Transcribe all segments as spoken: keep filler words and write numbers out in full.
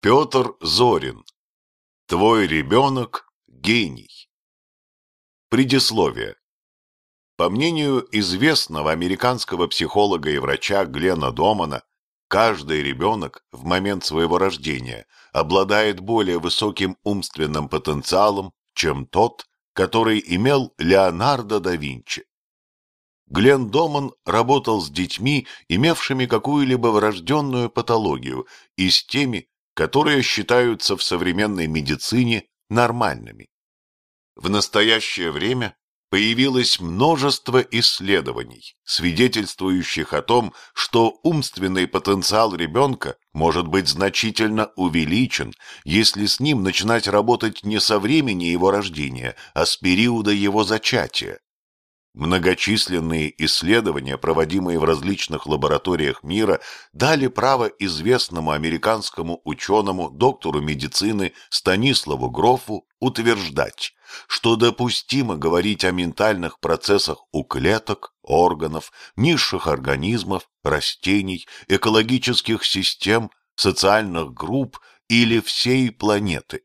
Петр Зорин. Твой ребенок – гений. Предисловие. По мнению известного американского психолога и врача Глена Домана, каждый ребенок в момент своего рождения обладает более высоким умственным потенциалом, чем тот, который имел Леонардо да Винчи. Глен Доман работал с детьми, имевшими какую-либо врожденную патологию, и с теми, которые считаются в современной медицине нормальными. В настоящее время появилось множество исследований, свидетельствующих о том, что умственный потенциал ребенка может быть значительно увеличен, если с ним начинать работать не со времени его рождения, а с периода его зачатия. Многочисленные исследования, проводимые в различных лабораториях мира, дали право известному американскому ученому, доктору медицины Станиславу Грофу утверждать, что допустимо говорить о ментальных процессах у клеток, органов, низших организмов, растений, экологических систем, социальных групп или всей планеты.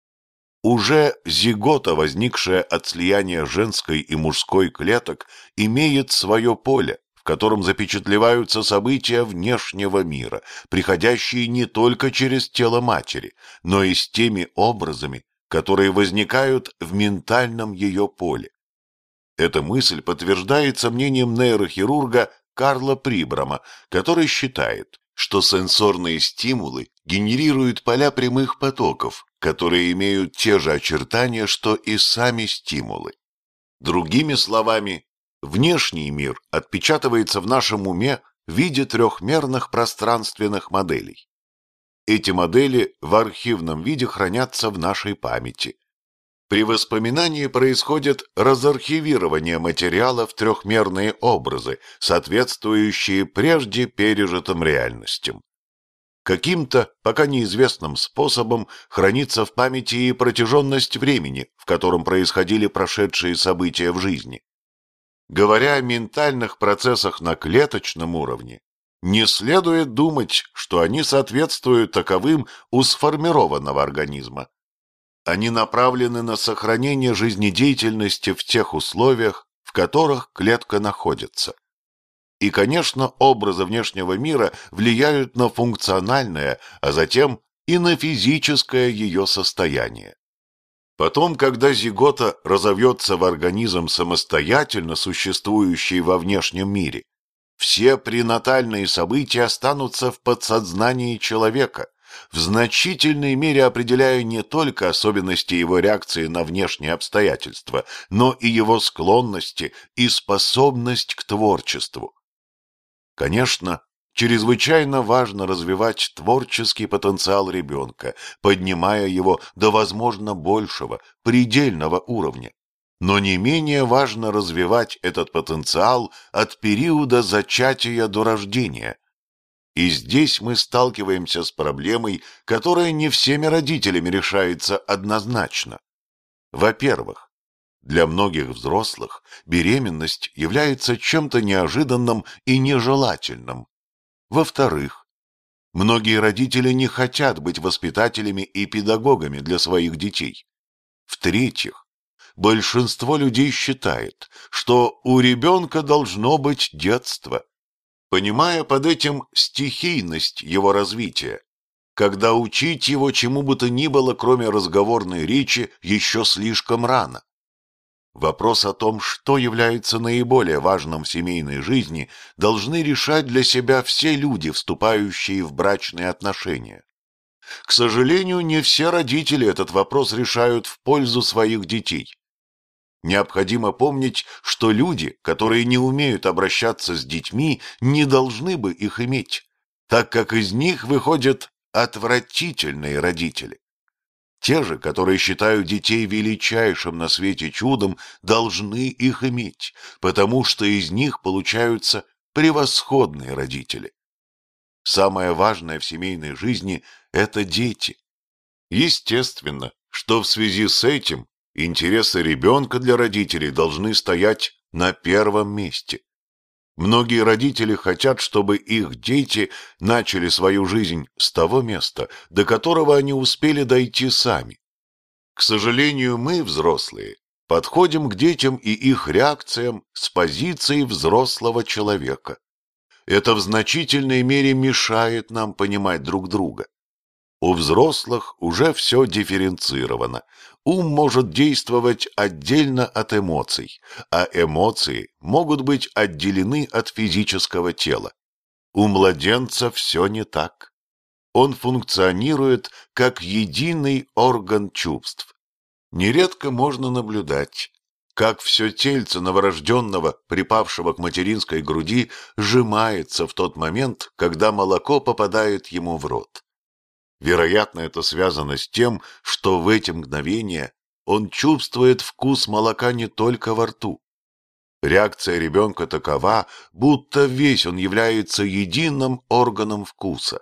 Уже зигота, возникшая от слияния женской и мужской клеток, имеет свое поле, в котором запечатлеваются события внешнего мира, приходящие не только через тело матери, но и с теми образами, которые возникают в ментальном ее поле. Эта мысль подтверждается мнением нейрохирурга Карла Прибрама, который считает, что сенсорные стимулы генерируют поля прямых потоков, которые имеют те же очертания, что и сами стимулы. Другими словами, внешний мир отпечатывается в нашем уме в виде трехмерных пространственных моделей. Эти модели в архивном виде хранятся в нашей памяти. При воспоминании происходит разархивирование материала в трехмерные образы, соответствующие прежде пережитым реальностям. Каким-то, пока неизвестным способом, хранится в памяти и протяженность времени, в котором происходили прошедшие события в жизни. Говоря о ментальных процессах на клеточном уровне, не следует думать, что они соответствуют таковым у сформированного организма. Они направлены на сохранение жизнедеятельности в тех условиях, в которых клетка находится. И, конечно, образы внешнего мира влияют на функциональное, а затем и на физическое ее состояние. Потом, когда зигота разовьется в организм, самостоятельно существующий во внешнем мире, все пренатальные события останутся в подсознании человека, в значительной мере определяя не только особенности его реакции на внешние обстоятельства, но и его склонности и способность к творчеству. Конечно, чрезвычайно важно развивать творческий потенциал ребенка, поднимая его до, возможно, большего, предельного уровня. Но не менее важно развивать этот потенциал от периода зачатия до рождения. И здесь мы сталкиваемся с проблемой, которая не всеми родителями решается однозначно. Во-первых, для многих взрослых беременность является чем-то неожиданным и нежелательным. Во-вторых, многие родители не хотят быть воспитателями и педагогами для своих детей. В-третьих, большинство людей считает, что у ребенка должно быть детство, понимая под этим стихийность его развития, когда учить его чему бы то ни было, кроме разговорной речи, еще слишком рано. Вопрос о том, что является наиболее важным в семейной жизни, должны решать для себя все люди, вступающие в брачные отношения. К сожалению, не все родители этот вопрос решают в пользу своих детей. Необходимо помнить, что люди, которые не умеют обращаться с детьми, не должны бы их иметь, так как из них выходят отвратительные родители. Те же, которые считают детей величайшим на свете чудом, должны их иметь, потому что из них получаются превосходные родители. Самое важное в семейной жизни – это дети. Естественно, что в связи с этим интересы ребенка для родителей должны стоять на первом месте. Многие родители хотят, чтобы их дети начали свою жизнь с того места, до которого они успели дойти сами. К сожалению, мы, взрослые, подходим к детям и их реакциям с позиции взрослого человека. Это в значительной мере мешает нам понимать друг друга. У взрослых уже все дифференцировано. Ум может действовать отдельно от эмоций, а эмоции могут быть отделены от физического тела. У младенца все не так. Он функционирует как единый орган чувств. Нередко можно наблюдать, как все тельце новорожденного, припавшего к материнской груди, сжимается в тот момент, когда молоко попадает ему в рот. Вероятно, это связано с тем, что в эти мгновения он чувствует вкус молока не только во рту. Реакция ребенка такова, будто весь он является единым органом вкуса.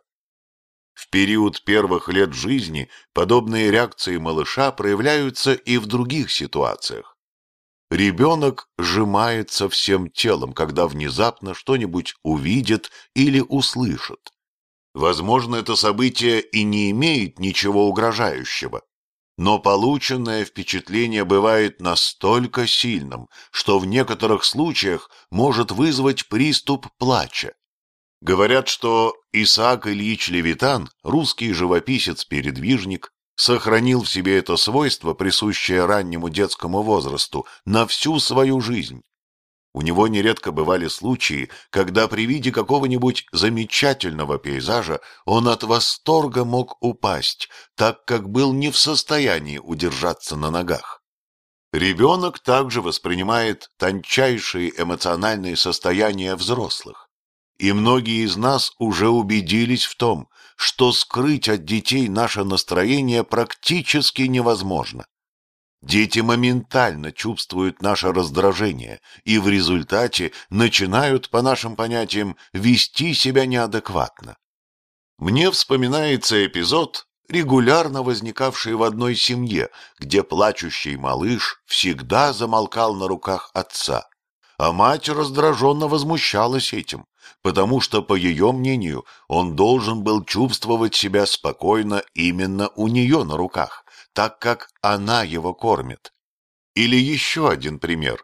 В период первых лет жизни подобные реакции малыша проявляются и в других ситуациях. Ребенок сжимается всем телом, когда внезапно что-нибудь увидит или услышит. Возможно, это событие и не имеет ничего угрожающего, но полученное впечатление бывает настолько сильным, что в некоторых случаях может вызвать приступ плача. Говорят, что Исаак Ильич Левитан, русский живописец-передвижник, сохранил в себе это свойство, присущее раннему детскому возрасту, на всю свою жизнь. У него нередко бывали случаи, когда при виде какого-нибудь замечательного пейзажа он от восторга мог упасть, так как был не в состоянии удержаться на ногах. Ребенок также воспринимает тончайшие эмоциональные состояния взрослых. И многие из нас уже убедились в том, что скрыть от детей наше настроение практически невозможно. Дети моментально чувствуют наше раздражение и в результате начинают, по нашим понятиям, вести себя неадекватно. Мне вспоминается эпизод, регулярно возникавший в одной семье, где плачущий малыш всегда замолкал на руках отца, а мать раздраженно возмущалась этим, потому что, по ее мнению, он должен был чувствовать себя спокойно именно у нее на руках, так как она его кормит. Или еще один пример.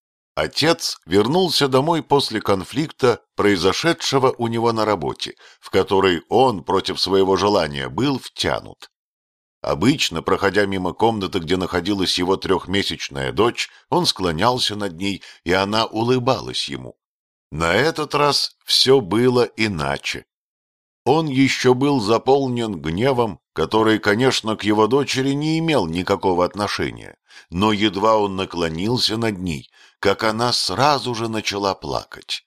Отец вернулся домой после конфликта, произошедшего у него на работе, в который он против своего желания был втянут. Обычно, проходя мимо комнаты, где находилась его трехмесячная дочь, он склонялся над ней, и она улыбалась ему. На этот раз все было иначе. Он еще был заполнен гневом, который, конечно, к его дочери не имел никакого отношения, но едва он наклонился над ней, как она сразу же начала плакать.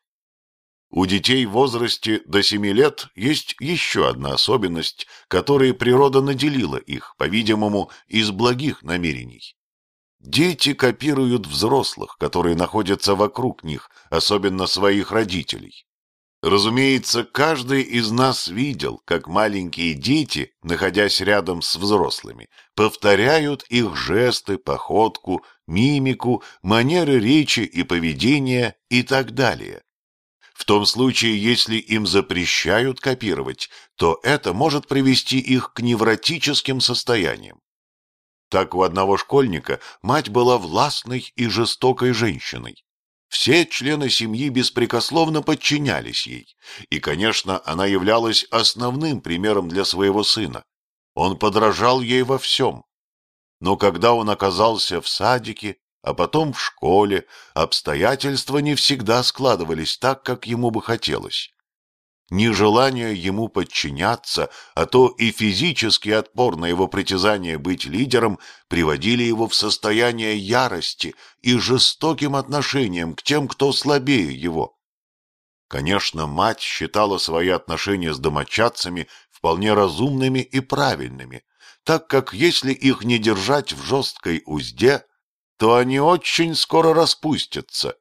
У детей в возрасте до семи лет есть еще одна особенность, которой природа наделила их, по-видимому, из благих намерений. Дети копируют взрослых, которые находятся вокруг них, особенно своих родителей. Разумеется, каждый из нас видел, как маленькие дети, находясь рядом с взрослыми, повторяют их жесты, походку, мимику, манеры речи и поведения и так далее. В том случае, если им запрещают копировать, то это может привести их к невротическим состояниям. Так у одного школьника мать была властной и жестокой женщиной. Все члены семьи беспрекословно подчинялись ей, и, конечно, она являлась основным примером для своего сына. Он подражал ей во всем. Но когда он оказался в садике, а потом в школе, обстоятельства не всегда складывались так, как ему бы хотелось. Нежелание ему подчиняться, а то и физический отпор на его притязание быть лидером приводили его в состояние ярости и жестоким отношением к тем, кто слабее его. Конечно, мать считала свои отношения с домочадцами вполне разумными и правильными, так как если их не держать в жесткой узде, то они очень скоро распустятся.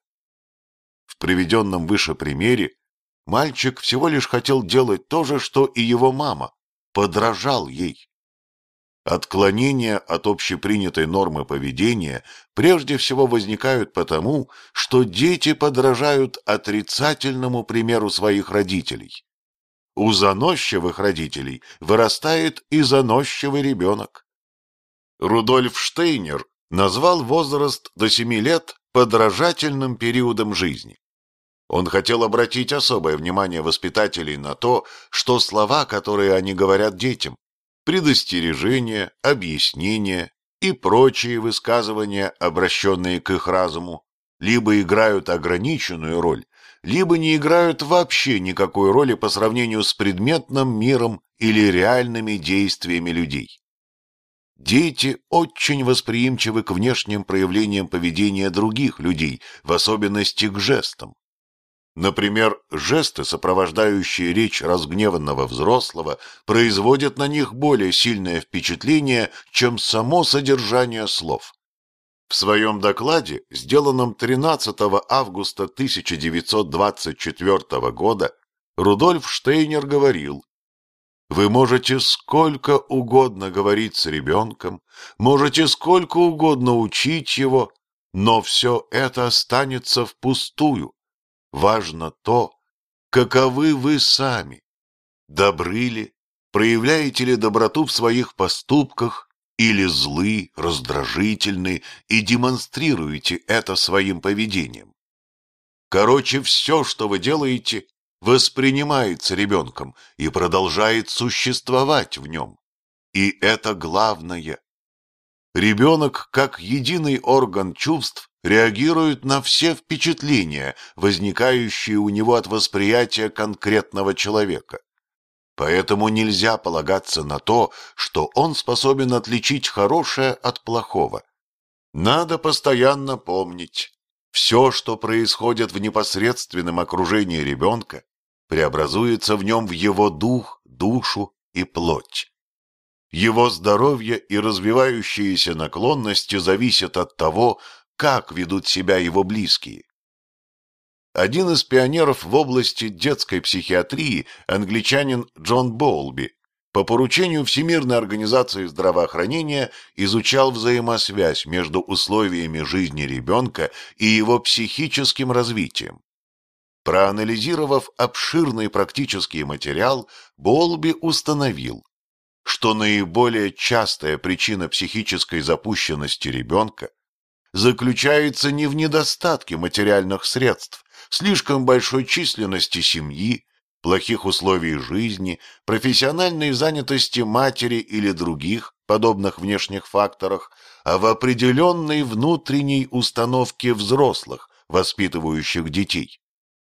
В приведенном выше примере мальчик всего лишь хотел делать то же, что и его мама, подражал ей. Отклонения от общепринятой нормы поведения прежде всего возникают потому, что дети подражают отрицательному примеру своих родителей. У заносчивых родителей вырастает и заносчивый ребенок. Рудольф Штейнер назвал возраст до семи лет подражательным периодом жизни. Он хотел обратить особое внимание воспитателей на то, что слова, которые они говорят детям, предостережения, объяснения и прочие высказывания, обращенные к их разуму, либо играют ограниченную роль, либо не играют вообще никакой роли по сравнению с предметным миром или реальными действиями людей. Дети очень восприимчивы к внешним проявлениям поведения других людей, в особенности к жестам. Например, жесты, сопровождающие речь разгневанного взрослого, производят на них более сильное впечатление, чем само содержание слов. В своем докладе, сделанном тринадцатого августа тысяча девятьсот двадцать четвёртого года, Рудольф Штейнер говорил: «Вы можете сколько угодно говорить с ребенком, можете сколько угодно учить его, но все это останется впустую. Важно то, каковы вы сами. Добры ли, проявляете ли доброту в своих поступках, или злы, раздражительны и демонстрируете это своим поведением. Короче, все, что вы делаете, воспринимается ребенком и продолжает существовать в нем. И это главное. Ребенок, как единый орган чувств, реагирует на все впечатления, возникающие у него от восприятия конкретного человека. Поэтому нельзя полагаться на то, что он способен отличить хорошее от плохого. Надо постоянно помнить, все, что происходит в непосредственном окружении ребенка, преобразуется в нем в его дух, душу и плоть. Его здоровье и развивающиеся наклонности зависят от того, как ведут себя его близкие. Один из пионеров в области детской психиатрии, англичанин Джон Боулби, по поручению Всемирной организации здравоохранения изучал взаимосвязь между условиями жизни ребенка и его психическим развитием. Проанализировав обширный практический материал, Боулби установил, что наиболее частая причина психической запущенности ребенка заключается не в недостатке материальных средств, слишком большой численности семьи, плохих условий жизни, профессиональной занятости матери или других подобных внешних факторах, а в определенной внутренней установке взрослых, воспитывающих детей.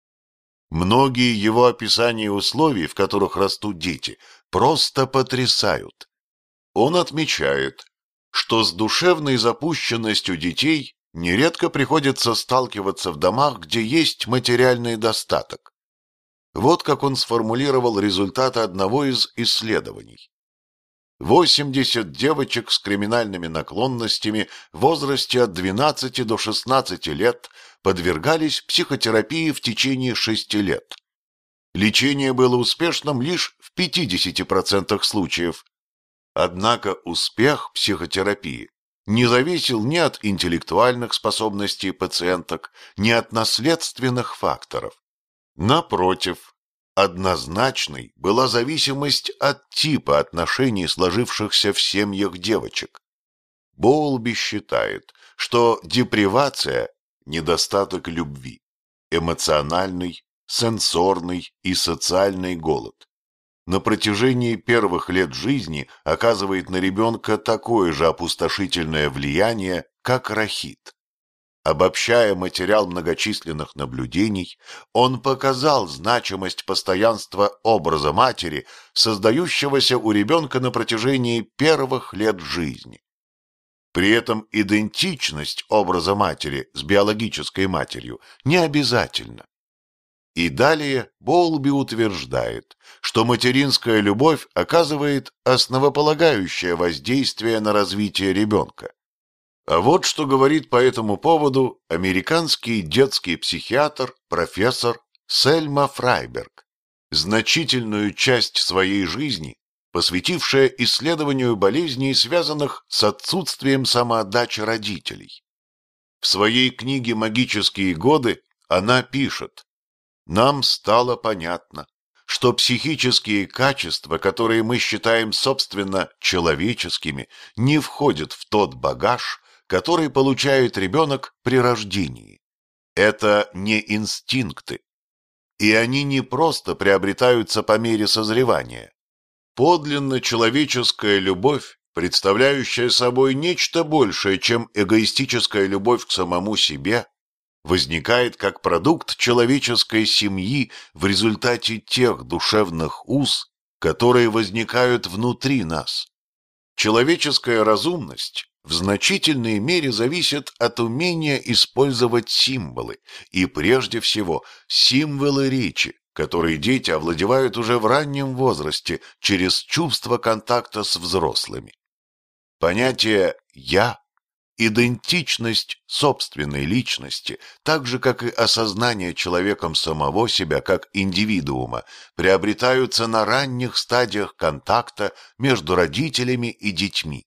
Многие его описания условий, в которых растут дети, просто потрясают. Он отмечает, что с душевной запущенностью детей нередко приходится сталкиваться в домах, где есть материальный достаток. Вот как он сформулировал результаты одного из исследований. восемьдесят девочек с криминальными наклонностями в возрасте от двенадцати до шестнадцати лет подвергались психотерапии в течение шести лет. Лечение было успешным лишь в пятидесяти процентах случаев. Однако успех психотерапии не зависел ни от интеллектуальных способностей пациенток, ни от наследственных факторов. Напротив, однозначной была зависимость от типа отношений, сложившихся в семьях девочек. Боулби считает, что депривация – недостаток любви, эмоциональный, сенсорный и социальный голод на протяжении первых лет жизни оказывает на ребенка такое же опустошительное влияние, как рахит. Обобщая материал многочисленных наблюдений, он показал значимость постоянства образа матери, создающегося у ребенка на протяжении первых лет жизни. При этом идентичность образа матери с биологической матерью не обязательна. И далее Боулби утверждает, что материнская любовь оказывает основополагающее воздействие на развитие ребенка. А вот что говорит по этому поводу американский детский психиатр, профессор Сельма Фрайберг. Значительную часть своей жизни посвятившая исследованию болезней, связанных с отсутствием самоотдачи родителей. В своей книге «Магические годы» она пишет: «Нам стало понятно, что психические качества, которые мы считаем собственно человеческими, не входят в тот багаж, который получает ребенок при рождении. Это не инстинкты, и они не просто приобретаются по мере созревания. Подлинно человеческая любовь, представляющая собой нечто большее, чем эгоистическая любовь к самому себе, возникает как продукт человеческой семьи в результате тех душевных уз, которые возникают внутри нас. Человеческая разумность в значительной мере зависит от умения использовать символы, и прежде всего символы речи, которые дети овладевают уже в раннем возрасте через чувство контакта с взрослыми. Понятие «я», идентичность собственной личности, так же, как и осознание человеком самого себя как индивидуума, приобретаются на ранних стадиях контакта между родителями и детьми.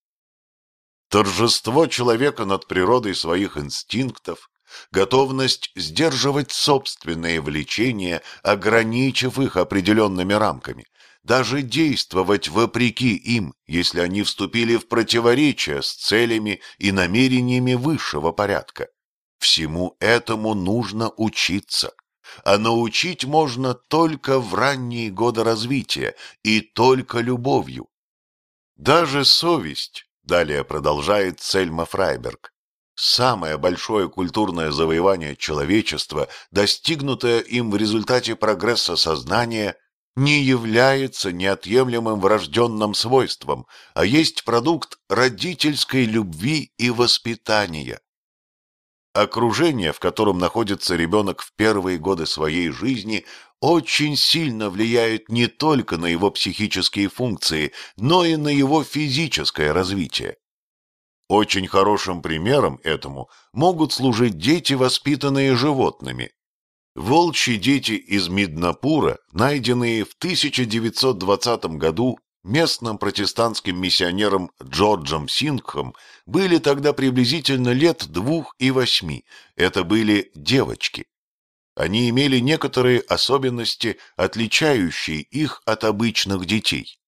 Торжество человека над природой своих инстинктов, готовность сдерживать собственные влечения, ограничив их определенными рамками, даже действовать вопреки им, если они вступили в противоречие с целями и намерениями высшего порядка. Всему этому нужно учиться, а научить можно только в ранние годы развития и только любовью. Даже совесть, далее продолжает Сельма Фрайберг, самое большое культурное завоевание человечества, достигнутое им в результате прогресса сознания, не является неотъемлемым врожденным свойством, а есть продукт родительской любви и воспитания. Окружение, в котором находится ребенок в первые годы своей жизни, очень сильно влияет не только на его психические функции, но и на его физическое развитие. Очень хорошим примером этому могут служить дети, воспитанные животными. Волчьи дети из Миднапура, найденные в тысяча девятьсот двадцатом году местным протестантским миссионером Джорджем Сингхом, были тогда приблизительно лет двух и восьми. Это были девочки. Они имели некоторые особенности, отличающие их от обычных детей.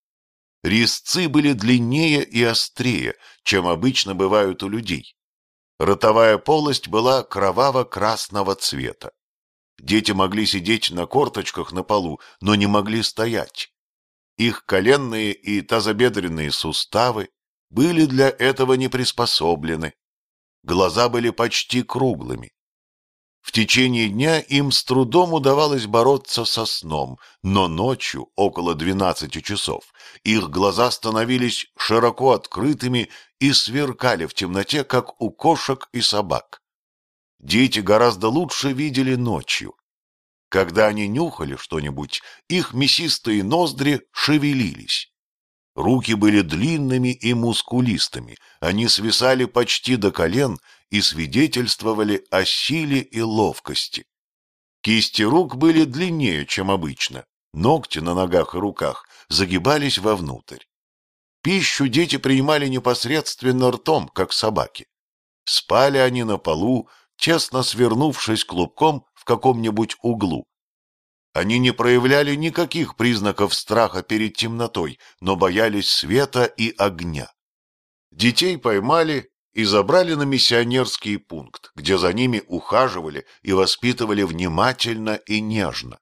Резцы были длиннее и острее, чем обычно бывают у людей. Ротовая полость была кроваво-красного цвета. Дети могли сидеть на корточках на полу, но не могли стоять. Их коленные и тазобедренные суставы были для этого не приспособлены. Глаза были почти круглыми. В течение дня им с трудом удавалось бороться со сном, но ночью, около двенадцати часов, их глаза становились широко открытыми и сверкали в темноте, как у кошек и собак. Дети гораздо лучше видели ночью. Когда они нюхали что-нибудь, их мясистые ноздри шевелились. Руки были длинными и мускулистыми, они свисали почти до колен и свидетельствовали о силе и ловкости. Кисти рук были длиннее, чем обычно, ногти на ногах и руках загибались вовнутрь. Пищу дети принимали непосредственно ртом, как собаки. Спали они на полу, тесно свернувшись клубком в каком-нибудь углу. Они не проявляли никаких признаков страха перед темнотой, но боялись света и огня. Детей поймали и забрали на миссионерский пункт, где за ними ухаживали и воспитывали внимательно и нежно.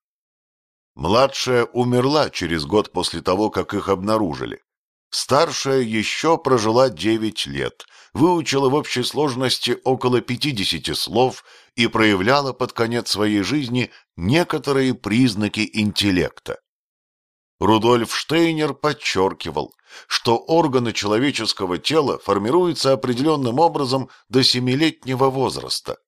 Младшая умерла через год после того, как их обнаружили. Старшая еще прожила девять лет, выучила в общей сложности около пятидесяти слов и проявляла под конец своей жизни некоторые признаки интеллекта. Рудольф Штейнер подчеркивал, что органы человеческого тела формируются определенным образом до семилетнего возраста.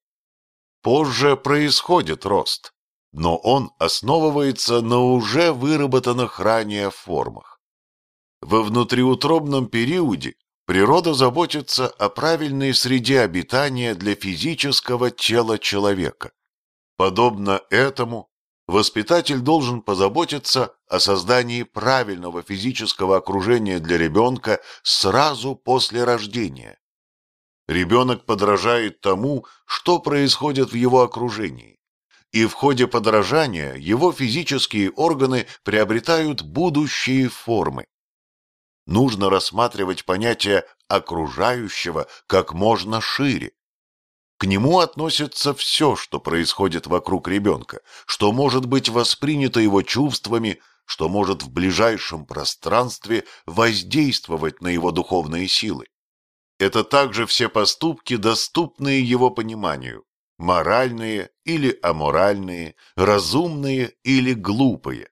Позже происходит рост, но он основывается на уже выработанных ранее формах. Во внутриутробном периоде природа заботится о правильной среде обитания для физического тела человека. Подобно этому, Воспитатель должен позаботиться о создании правильного физического окружения для ребенка сразу после рождения. Ребенок подражает тому, что происходит в его окружении, и в ходе подражания его физические органы приобретают будущие формы. Нужно рассматривать понятие окружающего как можно шире. К нему относится все, что происходит вокруг ребенка, что может быть воспринято его чувствами, что может в ближайшем пространстве воздействовать на его духовные силы. Это также все поступки, доступные его пониманию, моральные или аморальные, разумные или глупые.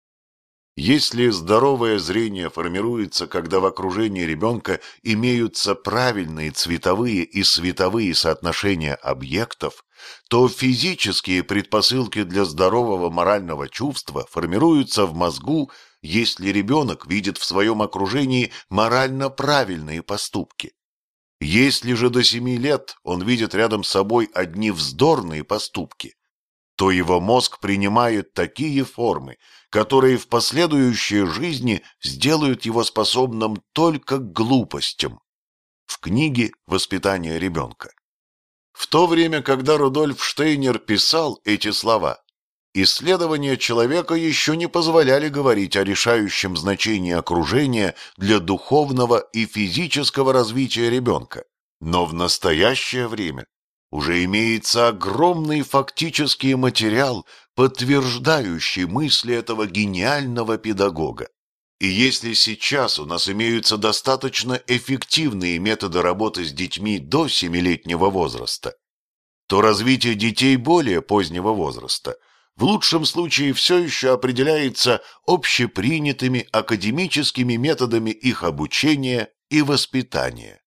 Если здоровое зрение формируется, когда в окружении ребенка имеются правильные цветовые и световые соотношения объектов, то физические предпосылки для здорового морального чувства формируются в мозгу, если ребенок видит в своем окружении морально правильные поступки. Если же до семи лет он видит рядом с собой одни вздорные поступки, то его мозг принимает такие формы, которые в последующей жизни сделают его способным только к глупостям. В книге «Воспитание ребенка». В то время, когда Рудольф Штейнер писал эти слова, исследования человека еще не позволяли говорить о решающем значении окружения для духовного и физического развития ребенка. Но в настоящее время уже имеется огромный фактический материал, подтверждающий мысли этого гениального педагога. И если сейчас у нас имеются достаточно эффективные методы работы с детьми до семилетнего возраста, то развитие детей более позднего возраста в лучшем случае все еще определяется общепринятыми академическими методами их обучения и воспитания.